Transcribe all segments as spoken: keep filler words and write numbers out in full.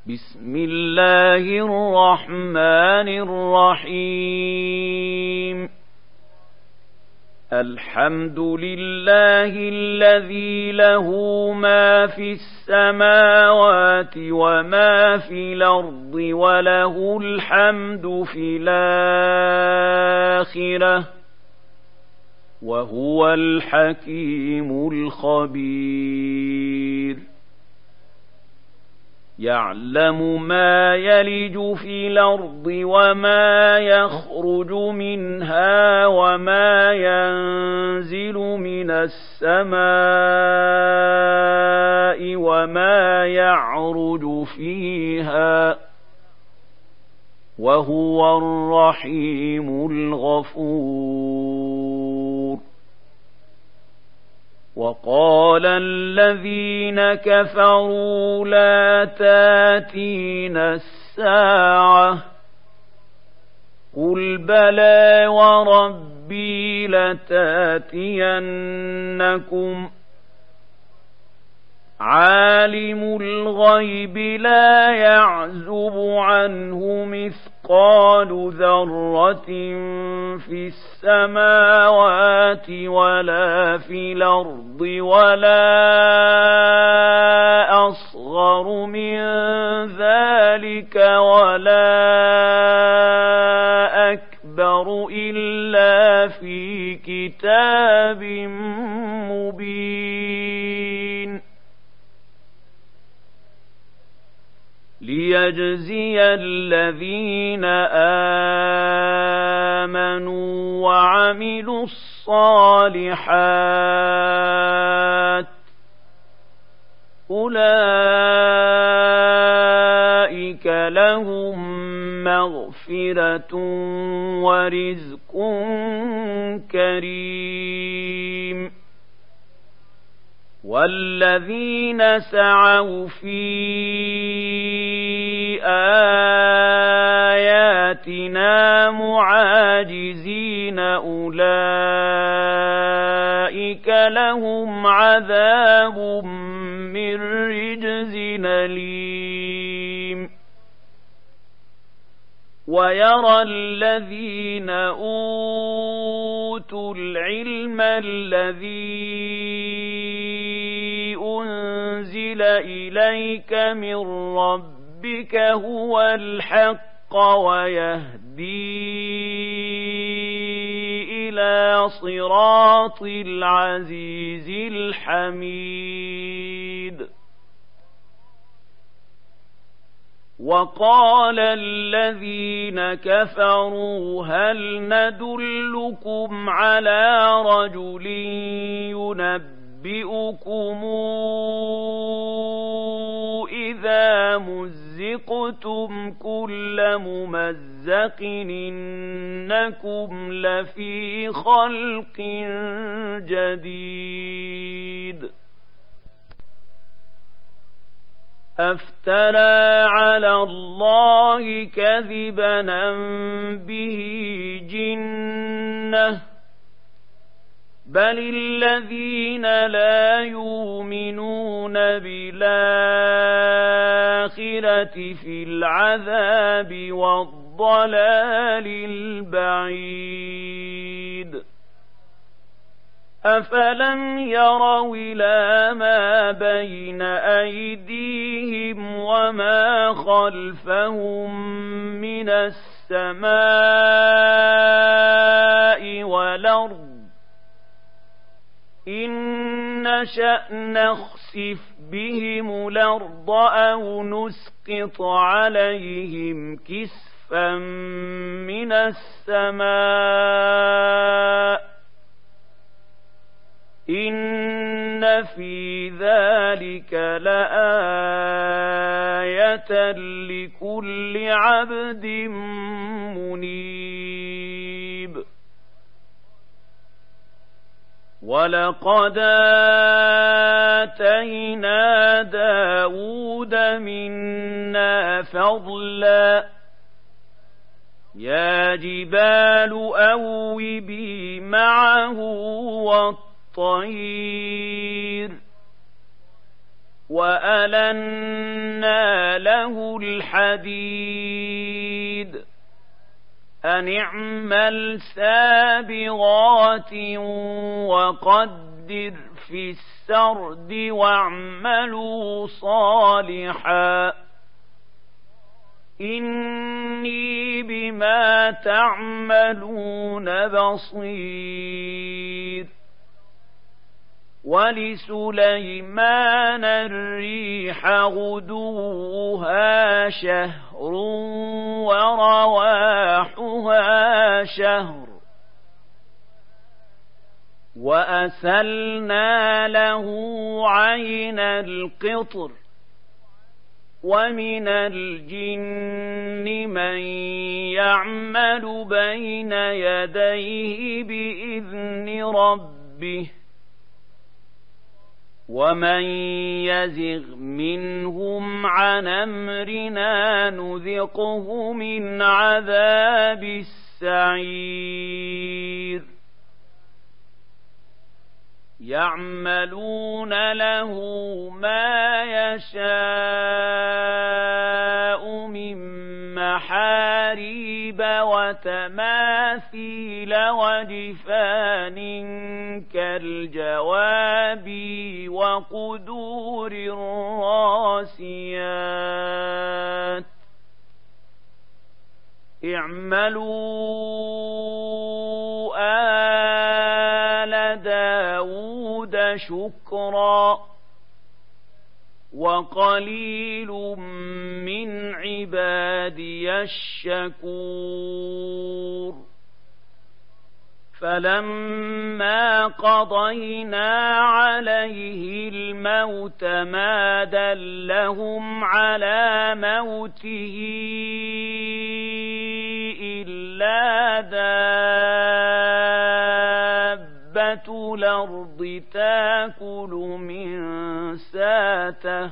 بسم الله الرحمن الرحيم الحمد لله الذي له ما في السماوات وما في الأرض وله الحمد في الآخرة وهو الحكيم الخبير يعلم ما يلج في الأرض وما يخرج منها وما ينزل من السماء وما يعرج فيها وهو الرحيم الغفور وقال الذين كفروا لا تاتينا الساعة قل بلى وربي لتاتينكم عالم الغيب لا يعزب عنه مثقال ذرة في السماوات ولا في الأرض ولا أصغر من ذلك ولا أكبر إلا في كتاب مبين ليجزي الذين آمنوا وعملوا الصالحات أولئك لهم مغفرة ورزق كريم والذين سعوا في آياتنا معاجزين أولئك لهم عذاب من رجز أليم ويرى الذين أوتوا العلم الذي أنزل إليك من ربك هو الحق ويهدي إلى صراط العزيز الحميد وقال الذين كفروا هل ندلكم على رجل ينبئكم إذا مزقتم كل ممزق إنكم لفي خلق جديد أفترى على الله كذبا أم به جنة بل الذين لا يؤمنون بالآخرة في العذاب والضلال البعيد أفلم يروا إلى ما بين أيديهم وما خلفهم من السماء والأرض إن نشأ نخسف بهم الأرض أو نسقط عليهم كسفا من السماء إن في ذلك لآية لكل عبد منيب ولقد آتينا داود منا فضلا يا جبال أوبي معه والطير وألنا له الحديد أن اعمل سابغات وقدر في السرد واعملوا صالحا إني بما تعملون بصير. ولسليمان الريح غدوها شهر ورواحها شهر وأسلنا له عين القطر ومن الجن من يعمل بين يديه بإذن ربه ومن يزغ منهم عن أمرنا نذقه من عذاب السعير. يعملون له ما يشاء من محاريب وتماثيل وجفان كالجواب وقدور الراسيات اعملوا آل داود شكرا وقليل من عبادي الشكور. فلما قضينا عليه الموت ما دلهم على موته إلا دابة الأرض تأكل من ساته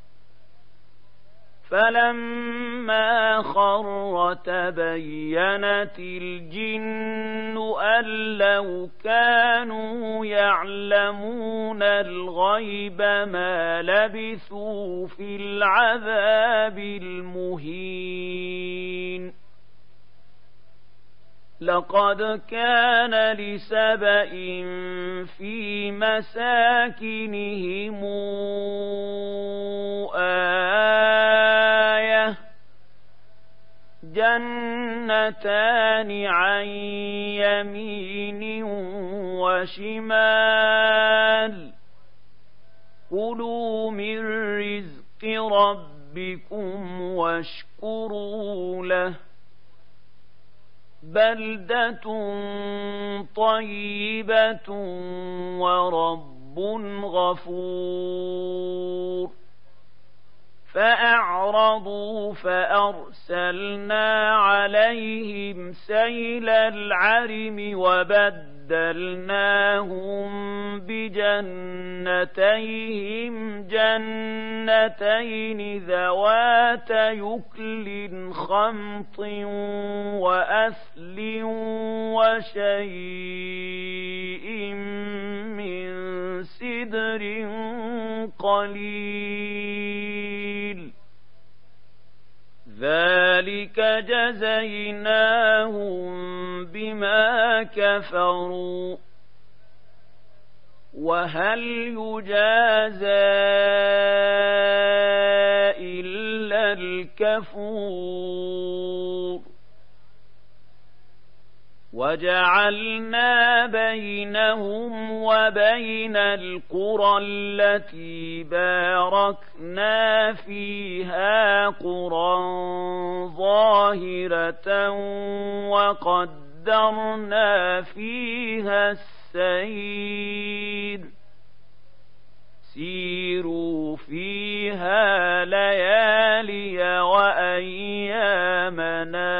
فلما خر تبينت الجن أن لو كانوا يعلمون الغيب ما لبثوا في العذاب المهين. لقد كان لسبإ في مساكنهم آية جنتان عن يمين وشمال كلوا من رزق ربكم واشكروا له بلدة طيبة ورب غفور. فأعرضوا فأرسلنا عليهم سيل العرم وبدلناهم بجنتيهم جنتين ذوات يكل خمط وأثل وشيء من سدر قليل ذلك جزيناهم بما كفروا وهل يجازى إلا الكفور. وجعلنا بينهم وبين القرى التي باركنا فيها قرى ظاهرة وقدرنا فيها السير سيروا فيها ليالي وأيامنا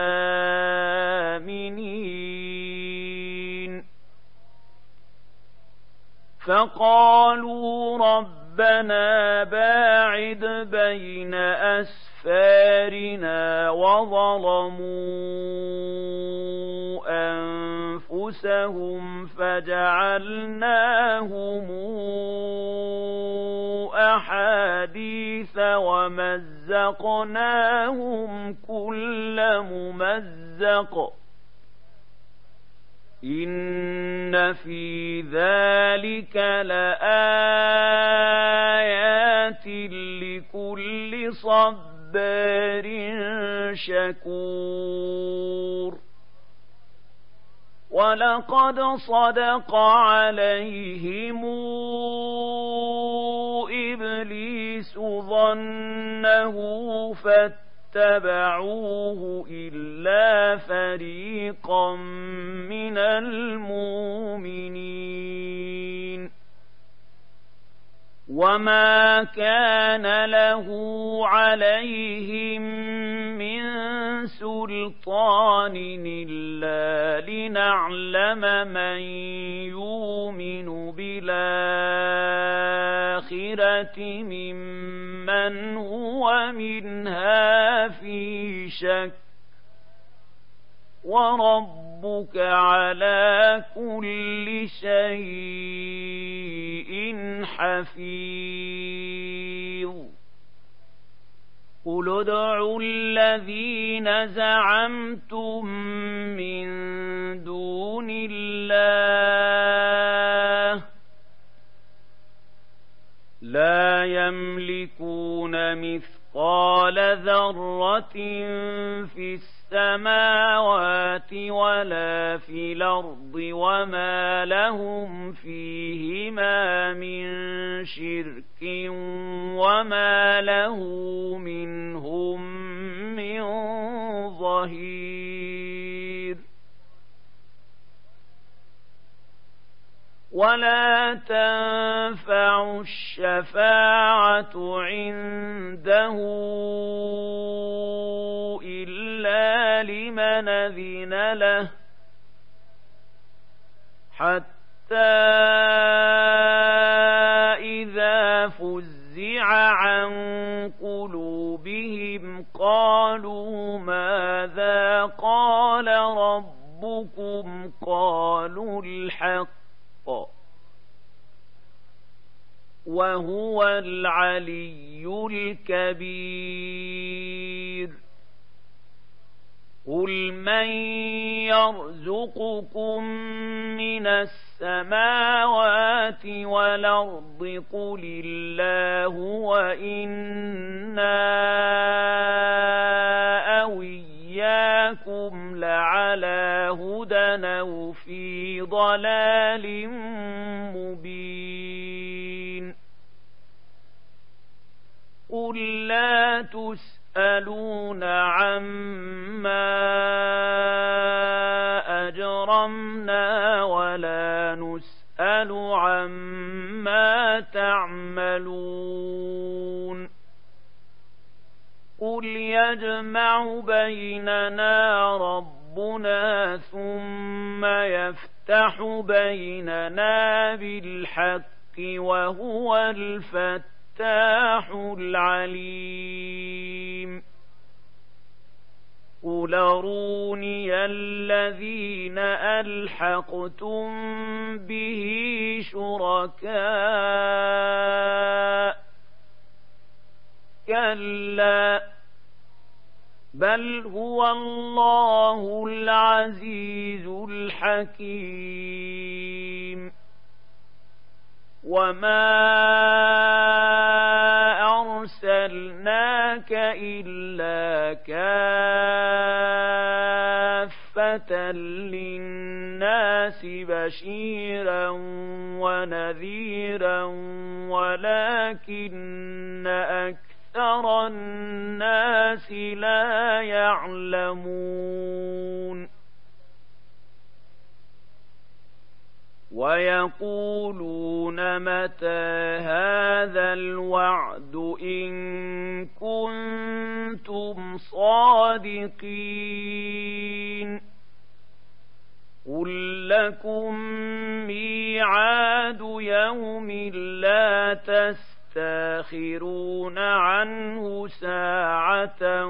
آمنين. فقالوا ربنا باعد بين أسفارنا وظلموا أنفسهم فجعلناهم أحاديث ومزقناهم كل ممزق إن في ذلك لآيات لكل صبار شكور ولقد صدق عليهم إبليس ظنه فاتبعوه إلا فريقا من المؤمنين وما كان له عليهم من سلطان إلا لنعلم من يؤمن بالآخرة ممن هو منها في شك وربك على كل شيء حفيظ قل ادعوا الذين زعمتم من دون الله لا يملكون مثقال ذرة في السماوات ولا في الأرض وما لهم فيهما من شرك وما له منهم من ظهير ولا تنفع الشفاعة عنده إلا لمن أذن له حتى إذا فزع عن قلوبهم قالوا ماذا قال ربكم قالوا الحق وهو العلي الكبير قل من يرزقكم من السماوات والأرض قل الله وإنا أو إياكم لعلى هدى أو في ضلال مبين قل لا تسألون عما أجرمنا ولا نسأل عما تعملون قل يجمع بيننا ربنا ثم يفتح بيننا بالحق وهو الفتاح العليم قل أروني الذين ألحقتم به شركاء كلا بل هو الله العزيز الحكيم وما أرسلناك إلا كافة للناس بشيرا ونذيرا ولكن أكثر الناس لا يعلمون ويقولون متى هذا الوعد إن كنتم صادقين قل لكم ميعاد يوم لا تستأخرون عنه ساعة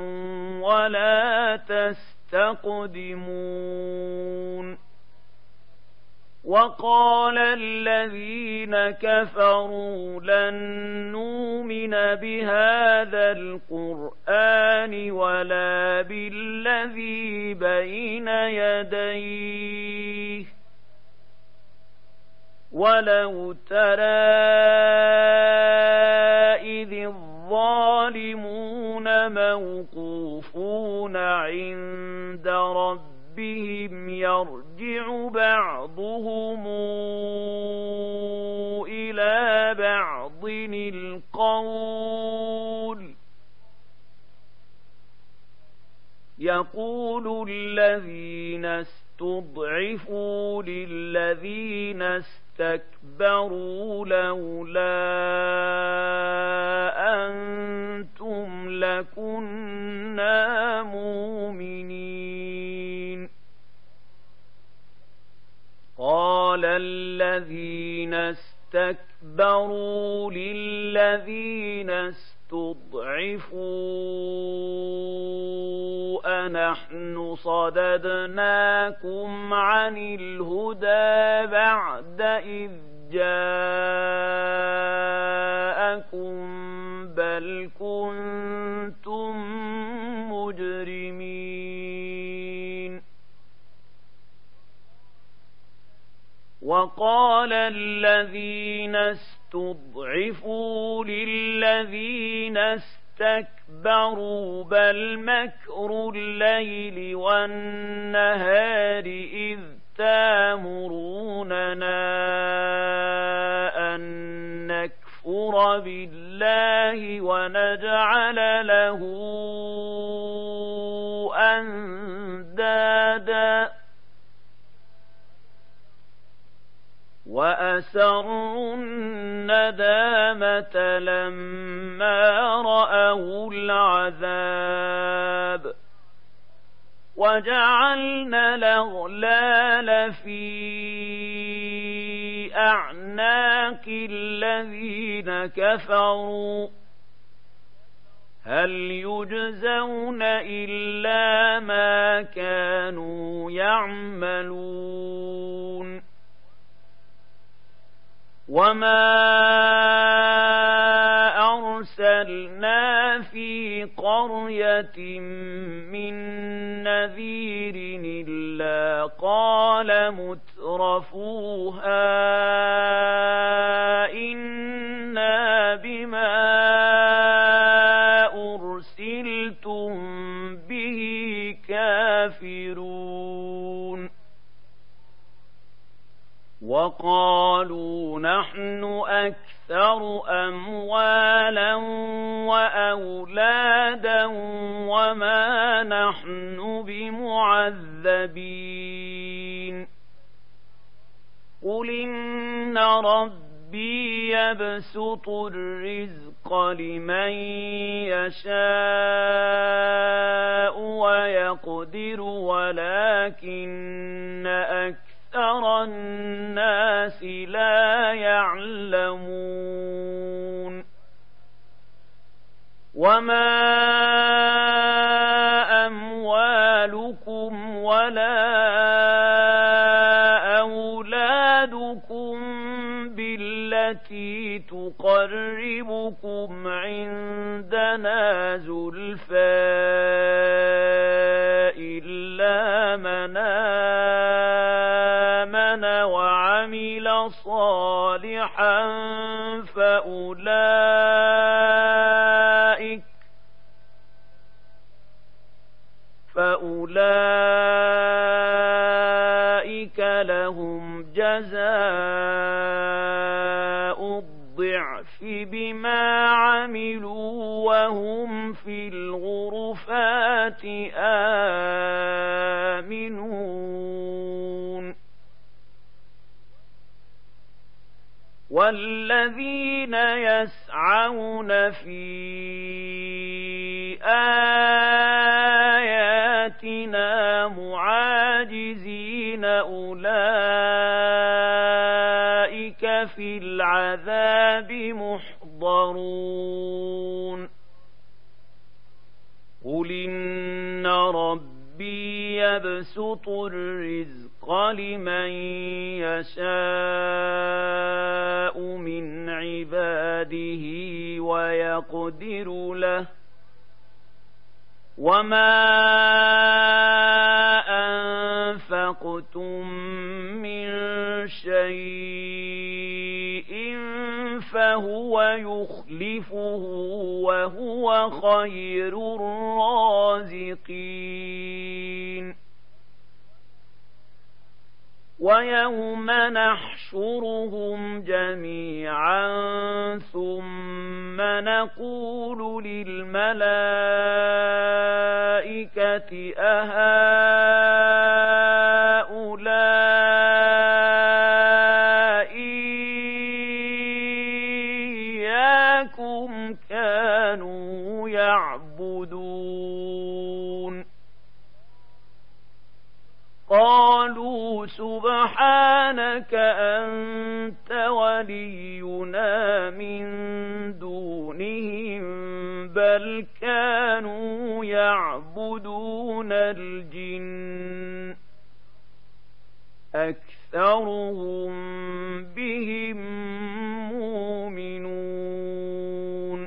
ولا تستقدمون وقال الذين كفروا لن نؤمن بهذا القرآن ولا بالذي بين يديه ولو ترى إذ الظالمون موقوفون عند ربهم بهم يرجع بعضهم إلى بعض القول يقول الذين استضعفوا للذين استكبروا لولا أنتم لكنا مؤمنين قال الذين استكبروا للذين استضعفوا أنحن صددناكم عن الهدى بعد إذ جاءكم بل كنتم مجرمين وقال الذين استضعفوا للذين استكبروا بل مكر الليل والنهار إذ تامروننا أن نكفر بالله ونجعل له أندادا وأسروا الندامة لما رأوا العذاب وجعلنا الأغلال في أعناق الذين كفروا هل يجزون إلا ما كانوا يعملون وما أرسلنا في قرية من نذير إلا قال مترفوها إنا بما أرسلتم به كافرون وقالوا نحن أكثر أموالا وأولادا وما نحن بمعذبين قل إن ربي يبسط الرزق لمن يشاء ويقدر ولكن أكثر أكثر الناس لا يعلمون وما أموالكم ولا أولادكم بالتي تقربكم عندنا زلفى إلا من وعمل صالحا فأولئك فأولئك لهم جزاء الضعف بما عملوا وهم في الغرفات آمنون والذين يسعون في آياتنا معاجزين أولئك في العذاب محضرون قل إن ربي يبسط الرزق لمن يشاء من عباده ويقدر له وما أنفقتم من شيء فهو يخلفه وهو خير الرازقين ويوم نحشرهم جميعا ثم نقول للملائكة أهؤلاء إياكم كانوا يعبدون قالوا سبحانك أنت ولينا من دونهم بل كانوا يعبدون الجن أكثرهم بهم مؤمنون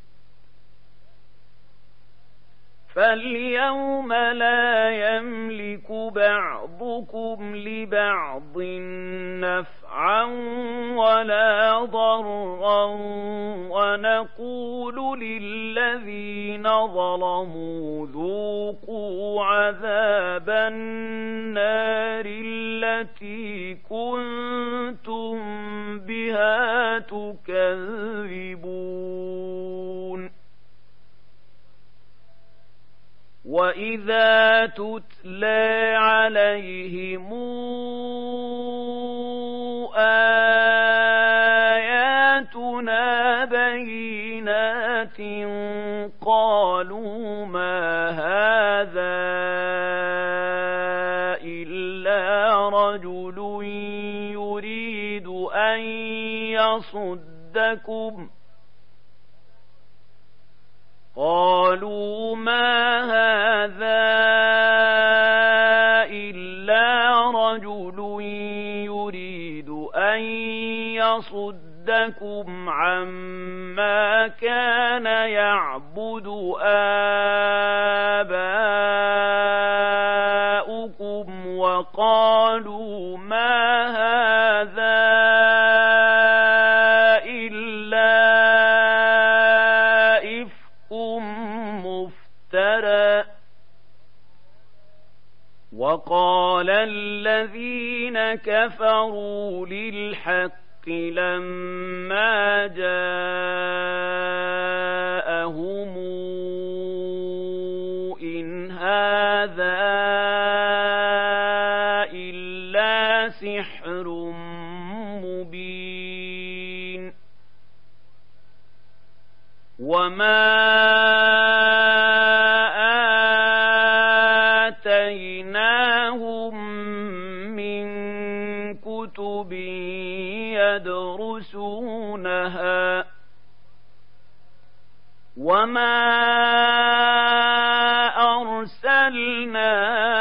فاليوم لا يملك بعضكم لبعض نفعا ولا ضرا ونقول للذين ظلموا ذوقوا عذاب النار التي كنتم بها تكذبون وإذا تتلى عليهم آياتنا بينات قالوا ما هذا إلا رجل يريد أن يصدكم قالوا ما هذا إلا رجل يريد أن يصدكم عما كان يعبد آباؤكم وقالوا ما هذا وقال الذين كفروا للحق لما جاءهم إن هذا إلا سحر مبين وما يدرسونها وما أرسلنا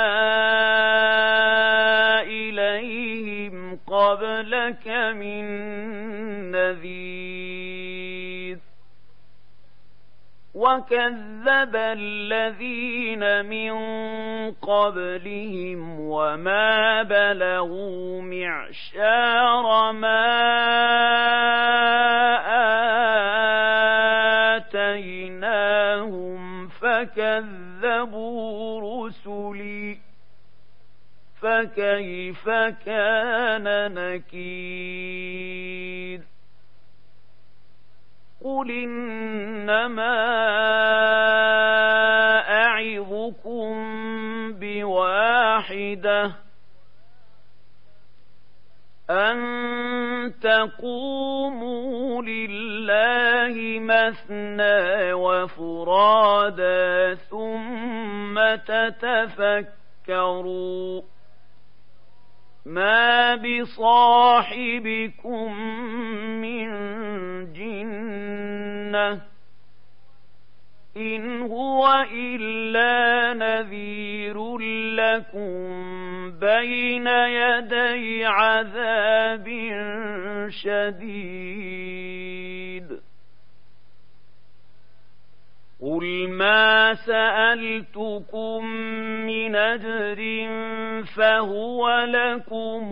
إليهم قبلك من نذير وكذب الذين من قبلهم وما بلغوا معشار ما آتيناهم فكذبوا رسلي فكيف كان نكير قل إنما أعظكم بواحدة أن تقوموا لله مثنى وفرادا ثم تتفكروا ما بصاحبكم من جنة إن هو إلا نذير لكم بين يدي عذاب شديد. قل ما سألتكم من أجر فهو لكم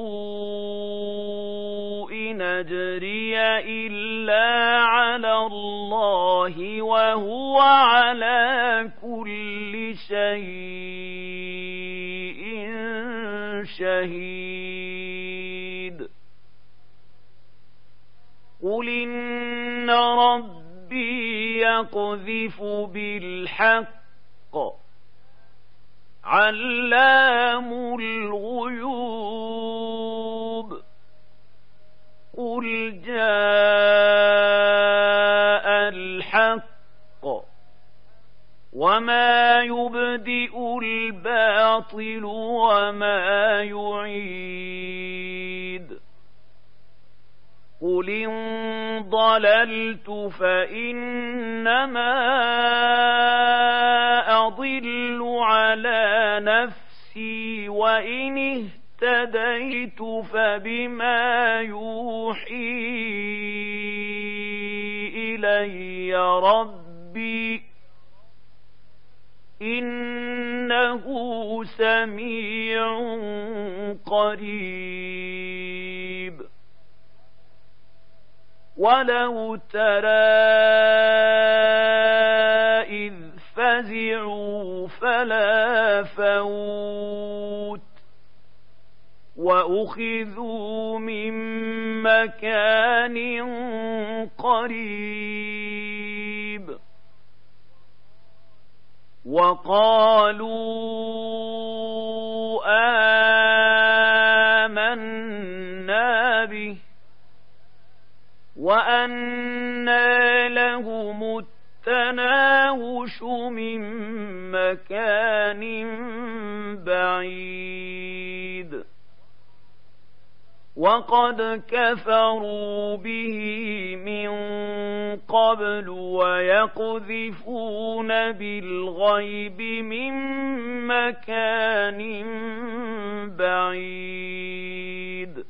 إن أجري إلا على الله وهو على كل شيء شهيد. قل إن ربي يقذف بالحق علام الغيوب. قل جاء الحق وما يبدئ الباطل وما يعيد. قل إن ضللت فإنما أضل على نفسي وإن اهتديت فبما يوحي إلي ربي إنه سميع قريب. ولو ترى إذ فزعوا فلا فوت وأخذوا من مكان قريب وقالوا آمنا به وأنى لهم التناوش من مكان بعيد وقد كفروا به من قبل ويقذفون بالغيب من مكان بعيد.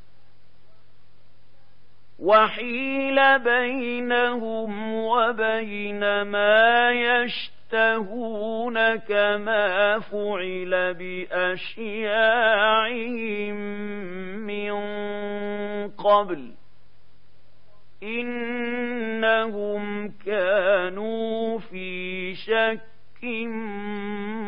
وحيل بينهم وبين ما يشتهون كما فعل بأشياعهم من قبل إنهم كانوا في شك